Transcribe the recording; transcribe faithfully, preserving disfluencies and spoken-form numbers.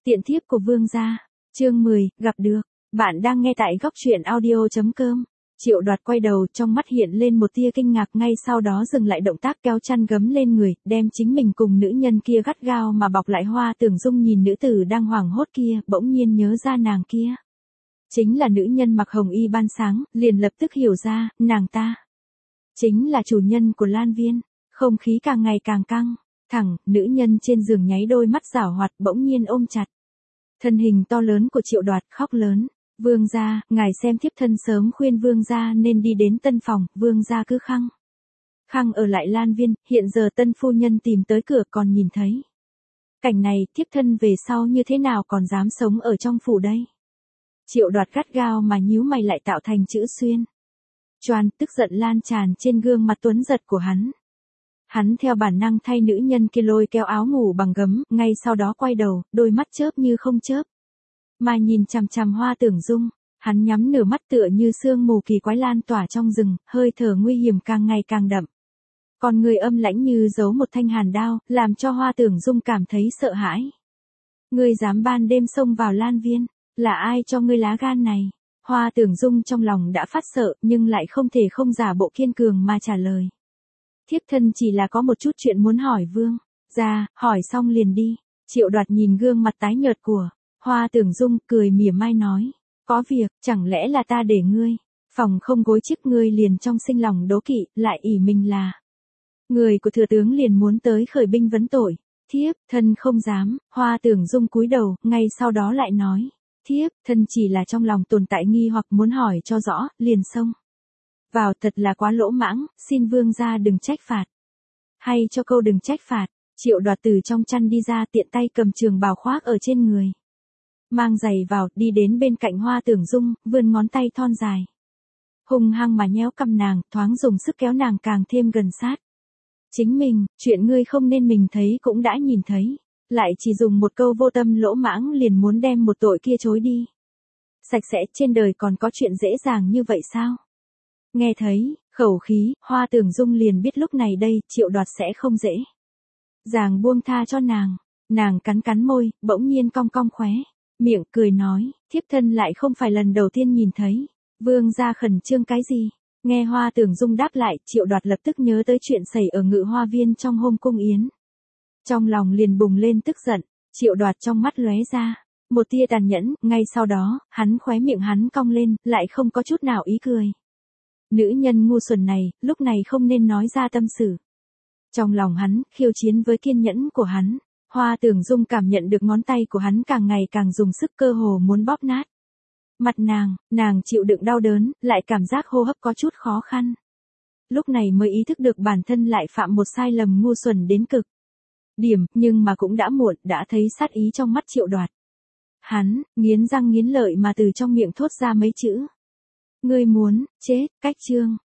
Tiện thiếp của vương gia. Chương mười, gặp được. Bạn đang nghe tại góc truyện audio chấm com. Triệu Đoạt quay đầu, trong mắt hiện lên một tia kinh ngạc, ngay sau đó dừng lại động tác kéo chăn gấm lên người, đem chính mình cùng nữ nhân kia gắt gao mà bọc lại. Hoa Tưởng Dung nhìn nữ tử đang hoảng hốt kia, bỗng nhiên nhớ ra nàng kia chính là nữ nhân mặc hồng y ban sáng, liền lập tức hiểu ra, nàng ta chính là chủ nhân của Lan Viên. Không khí càng ngày càng căng thẳng, nữ nhân trên giường nháy đôi mắt giảo hoạt, bỗng nhiên ôm chặt thân hình to lớn của Triệu Đoạt, khóc lớn. Vương gia, ngài xem thiếp thân sớm khuyên vương gia nên đi đến tân phòng, vương gia cứ khăng khăng ở lại Lan Viên, hiện giờ tân phu nhân tìm tới cửa còn nhìn thấy cảnh này, thiếp thân về sau như thế nào còn dám sống ở trong phủ đây. Triệu Đoạt gắt gao mà nhíu mày lại tạo thành chữ xuyên. Choàn, tức giận lan tràn trên gương mặt tuấn giật của hắn. Hắn theo bản năng thay nữ nhân kia lôi kéo áo ngủ bằng gấm, ngay sau đó quay đầu, đôi mắt chớp như không chớp mà nhìn chằm chằm Hoa Tưởng Dung. Hắn nhắm nửa mắt tựa như sương mù kỳ quái lan tỏa trong rừng, hơi thở nguy hiểm càng ngày càng đậm. Còn người âm lãnh như giấu một thanh hàn đao, làm cho Hoa Tưởng Dung cảm thấy sợ hãi. Ngươi dám ban đêm xông vào Lan Viên, là ai cho ngươi lá gan này? Hoa Tưởng Dung trong lòng đã phát sợ, nhưng lại không thể không giả bộ kiên cường mà trả lời. Thiếp thân chỉ là có một chút chuyện muốn hỏi vương gia, hỏi xong liền đi. Triệu Đoạt nhìn gương mặt tái nhợt của Hoa Tưởng Dung, cười mỉa mai nói, có việc, chẳng lẽ là ta để ngươi phòng không gối chiếc, ngươi liền trong sinh lòng đố kỵ, lại ỷ mình là người của thừa tướng liền muốn tới khởi binh vấn tội. Thiếp thân không dám. Hoa Tưởng Dung cúi đầu, ngay sau đó lại nói, thiếp thân chỉ là trong lòng tồn tại nghi hoặc muốn hỏi cho rõ, liền xông vào, thật là quá lỗ mãng, xin vương gia đừng trách phạt. Hay cho câu đừng trách phạt. Triệu Đoạt từ trong chăn đi ra, tiện tay cầm trường bào khoác ở trên người, mang giày vào, đi đến bên cạnh Hoa Tưởng Dung, vươn ngón tay thon dài, hung hăng mà nhéo cằm nàng, thoáng dùng sức kéo nàng càng thêm gần sát chính mình. Chuyện ngươi không nên mình thấy cũng đã nhìn thấy, lại chỉ dùng một câu vô tâm lỗ mãng liền muốn đem một tội kia chối đi sạch sẽ, trên đời còn có chuyện dễ dàng như vậy sao? Nghe thấy khẩu khí, Hoa Tưởng Dung liền biết lúc này đây, Triệu Đoạt sẽ không dễ dàng buông tha cho nàng. Nàng cắn cắn môi, bỗng nhiên cong cong khóe miệng, cười nói, thiếp thân lại không phải lần đầu tiên nhìn thấy. Vương gia khẩn trương cái gì? Nghe Hoa Tưởng Dung đáp lại, Triệu Đoạt lập tức nhớ tới chuyện xảy ở Ngự Hoa Viên trong hôm cung yến. Trong lòng liền bùng lên tức giận. Triệu Đoạt trong mắt lóe ra một tia tàn nhẫn, ngay sau đó, hắn khóe miệng hắn cong lên, lại không có chút nào ý cười. Nữ nhân ngu xuẩn này, lúc này không nên nói ra tâm sự trong lòng hắn, khiêu chiến với kiên nhẫn của hắn. Hoa Tưởng Dung cảm nhận được ngón tay của hắn càng ngày càng dùng sức, cơ hồ muốn bóp nát mặt nàng. Nàng chịu đựng đau đớn, lại cảm giác hô hấp có chút khó khăn. Lúc này mới ý thức được bản thân lại phạm một sai lầm ngu xuẩn đến cực điểm, nhưng mà cũng đã muộn, đã thấy sát ý trong mắt Triệu Đoạt. Hắn nghiến răng nghiến lợi mà từ trong miệng thốt ra mấy chữ, ngươi muốn chết. Cách chương